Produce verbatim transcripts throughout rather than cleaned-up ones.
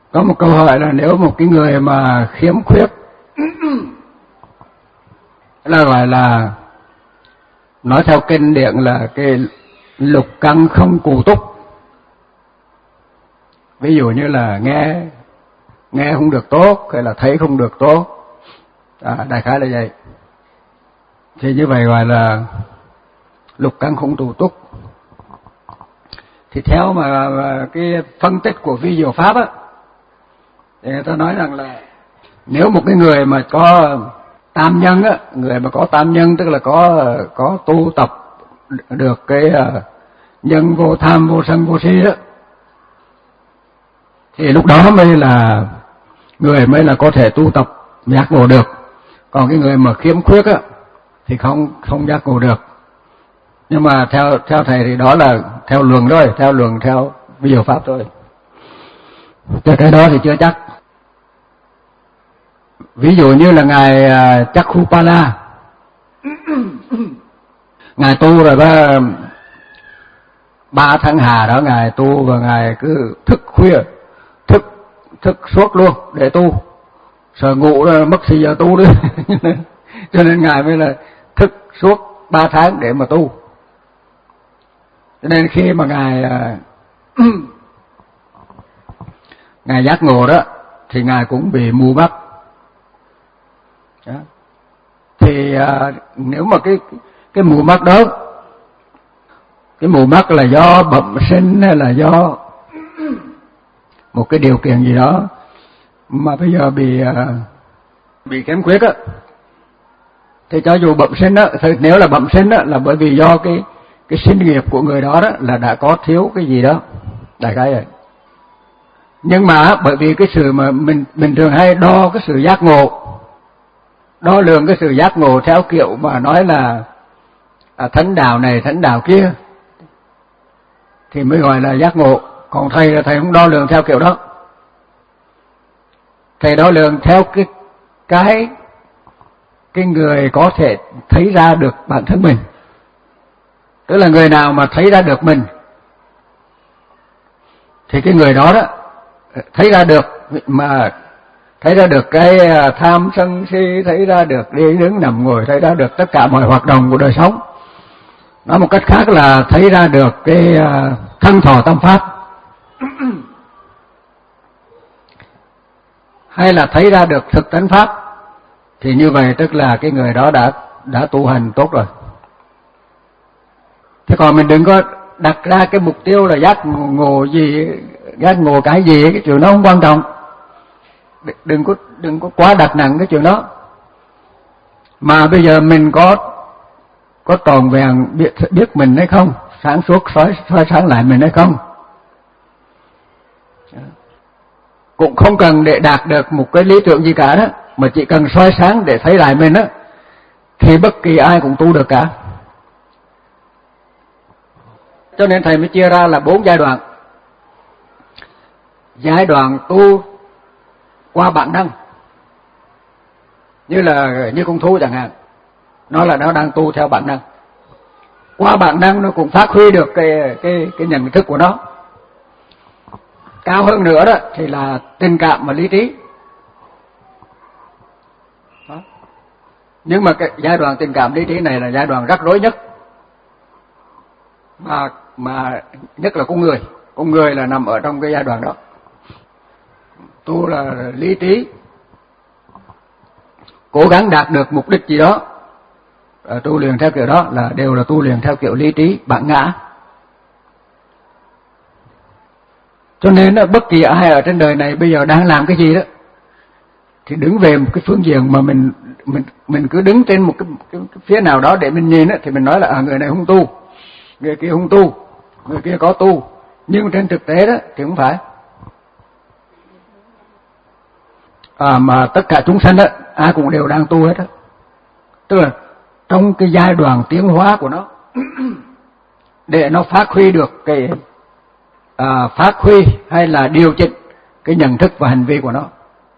Có một câu hỏi là nếu một cái người mà khiếm khuyết là gọi là, nói theo kinh điển là cái lục căn không cụ túc, ví dụ như là nghe nghe không được tốt hay là thấy không được tốt, à, đại khái là vậy, thì như vậy gọi là lục căn không cụ túc. Thì theo mà, mà cái phân tích của vi diệu pháp á, thì người ta nói rằng là nếu một cái người mà có tam nhân á, người mà có tam nhân tức là có có tu tập được cái nhân vô tham vô sân vô si đó, thì lúc đó mới là người mới là có thể tu tập giác ngộ được. Còn cái người mà khiếm khuyết á thì không không giác ngộ được. Nhưng mà theo theo thầy thì đó là theo luồng thôi, theo luồng theo vi diệu pháp thôi. Cho cái đó thì chưa chắc. Ví dụ như là ngài uh, Chakkupala, ngài tu rồi ba ba tháng hà đó ngài tu, và ngài cứ thức khuya, thức thức suốt luôn để tu, sợ ngủ rồi mất thì giờ tu nữa. Cho nên ngài mới là thức suốt ba tháng để mà tu. Cho nên khi mà ngài uh, ngài giác ngộ đó thì ngài cũng bị mù mắt. Đó. Thì à, nếu mà cái cái mù mắt đó, cái mù mắt là do bẩm sinh hay là do một cái điều kiện gì đó mà bây giờ bị à, bị kém khuyết á, thì cho dù bẩm sinh á, nếu là bẩm sinh á là bởi vì do cái cái sinh nghiệp của người đó đó là đã có thiếu cái gì đó, đại khái vậy. Nhưng mà bởi vì cái sự mà mình mình thường hay đo cái sự giác ngộ, đo lường cái sự giác ngộ theo kiểu mà nói là à, thánh đạo này thánh đạo kia thì mới gọi là giác ngộ. Còn thầy là thầy không đo lường theo kiểu đó, thầy đo lường theo cái cái cái người có thể thấy ra được bản thân mình. Tức là người nào mà thấy ra được mình thì cái người đó đó thấy ra được, mà thấy ra được cái tham sân si, thấy ra được đi đứng nằm ngồi, thấy ra được tất cả mọi hoạt động của đời sống. Nói một cách khác là thấy ra được cái thân thọ tâm pháp, hay là thấy ra được thực tánh pháp, thì như vậy tức là cái người đó đã đã tu hành tốt rồi. Thế còn mình đừng có đặt ra cái mục tiêu là giác ngộ gì, giác ngộ cái gì, cái chuyện đó không quan trọng. Đừng có đừng có quá đặt nặng cái chuyện đó. Mà bây giờ mình có có tròn vẹn biết biết mình hay không, sáng suốt soi soi sáng lại mình hay không. Cũng không cần để đạt được một cái lý tưởng gì cả đó, mà chỉ cần soi sáng để thấy lại mình á, thì bất kỳ ai cũng tu được cả. Cho nên thầy mới chia ra là bốn giai đoạn. Giai đoạn tu qua bản năng, như là như con thú chẳng hạn, nó là nó đang tu theo bản năng. Qua bản năng nó cũng phát huy được cái cái cái nhận thức của nó. Cao hơn nữa đó thì là tình cảm và lý trí. Đó. Nhưng mà cái giai đoạn tình cảm lý trí này là giai đoạn rắc rối nhất, mà mà nhất là con người, con người là nằm ở trong cái giai đoạn đó. Tu là lý trí, cố gắng đạt được mục đích gì đó, tu luyện theo kiểu đó là đều là tu luyện theo kiểu lý trí, bản ngã. Cho nên bất kỳ ai ở trên đời này bây giờ đang làm cái gì đó thì đứng về một cái phương diện mà mình mình mình cứ đứng trên một cái, cái, cái phía nào đó để mình nhìn đó, thì mình nói là à, người này không tu, người kia không tu, người kia có tu. Nhưng trên thực tế đó thì không phải. À, mà tất cả chúng sanh đó ai cũng đều đang tu hết đó. Tức là trong cái giai đoạn tiến hóa của nó để nó phát huy được cái à, phát huy hay là điều chỉnh cái nhận thức và hành vi của nó.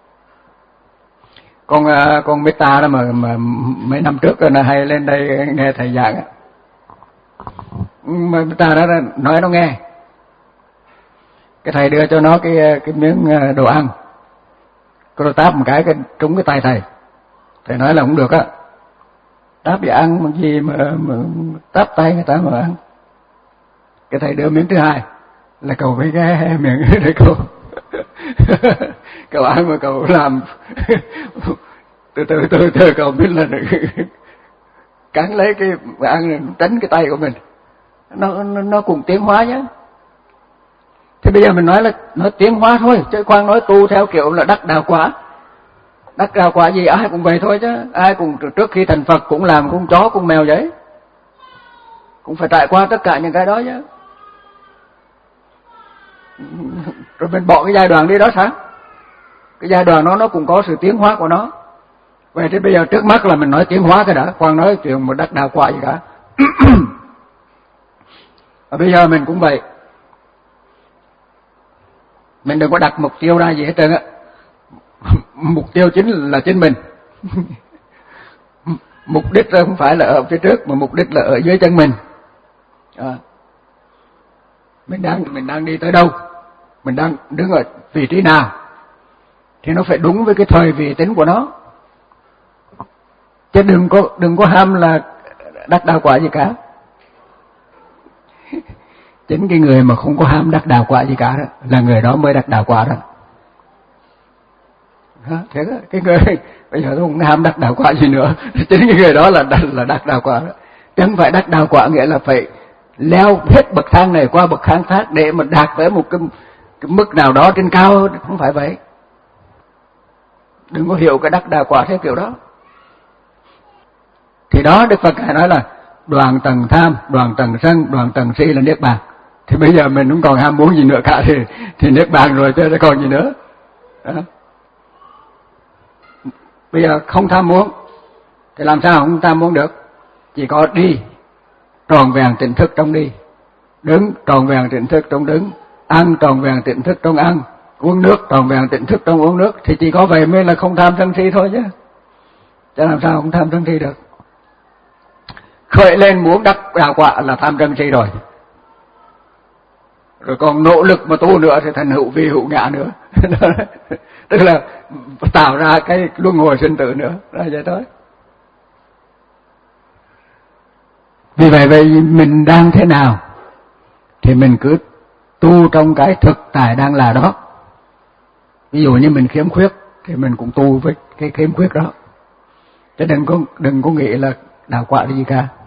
Con à, con Meta đó mà, mà mấy năm trước nó hay lên đây nghe thầy giảng á, Meta đó nói nó nghe cái thầy đưa cho nó cái cái miếng đồ ăn, cái táp một cái cái trúng cái tay thầy. Thầy nói là không được á, táp vậy ăn mà gì mà, mà táp tay người ta mà ăn. Cái thầy đưa miếng thứ hai là cậu với cái miệng để cậu cậu ăn mà cậu làm từ từ từ từ cậu biết là cắn lấy cái ăn tránh cái tay của mình. Nó nó, nó cùng tiến hóa nhé. Thế bây giờ mình nói là nói tiến hóa thôi, chứ khoan nói tu theo kiểu là đắc đạo quả. Đắc đạo quả gì ai cũng vậy thôi chứ, ai cũng trước khi thành Phật cũng làm con chó con mèo vậy, cũng phải trải qua tất cả những cái đó chứ. Rồi mình bỏ cái giai đoạn đi đó sao? Cái giai đoạn đó nó cũng có sự tiến hóa của nó. Vậy thì bây giờ trước mắt là mình nói tiến hóa cái đã, khoan nói chuyện một đắc đạo quả gì cả. Và bây giờ mình cũng vậy, mình đừng có đặt mục tiêu ra gì hết trơn á. Mục tiêu chính là chính mình. Mục đích không phải là ở phía trước, mà mục đích là ở dưới chân mình. À, mình đang mình đang đi tới đâu, mình đang đứng ở vị trí nào, thì nó phải đúng với cái thời vị tính của nó. Chứ đừng có đừng có ham là đắc đạo quả gì cả. Chính cái người mà không có ham đắc đạo quả gì cả đó, là người đó mới đắc đạo quả đó. Thế đó, cái người bây giờ tôi không ham đắc đạo quả gì nữa, chính cái người đó là là đắc đạo quả đó. Chẳng phải đắc đạo quả nghĩa là phải leo hết bậc thang này qua bậc thang khác để mà đạt tới một cái, cái mức nào đó trên cao, không phải vậy. Đừng có hiểu cái đắc đạo quả theo kiểu đó. Thì đó Đức Phật Ngài nói là đoàn tầng tham, đoàn tầng sân, đoàn tầng si là niết bàn. Thì bây giờ mình không còn ham muốn gì nữa cả, thì thì niết bàn rồi chứ còn gì nữa. Đó. Bây giờ không tham muốn thì làm sao không tham muốn được? Chỉ có đi tròn vẹn tỉnh thức trong đi, đứng tròn vẹn tỉnh thức trong đứng, ăn tròn vẹn tỉnh thức trong ăn, uống nước tròn vẹn tỉnh thức trong uống nước, thì chỉ có vậy mới là không tham sân si thôi chứ. Chứ làm sao không tham sân si được? Khởi lên muốn đắc đạo quả là tham sân si rồi. Rồi còn nỗ lực mà tu nữa thì thành hữu vi hữu ngã nữa. Tức là tạo ra cái luân hồi sinh tử nữa, là vậy thôi. Vì vậy vậy mình đang thế nào thì mình cứ tu trong cái thực tại đang là đó. Ví dụ như mình khiếm khuyết thì mình cũng tu với cái khiếm khuyết đó, chứ đừng có đừng có nghĩ là đạo quả là gì cả.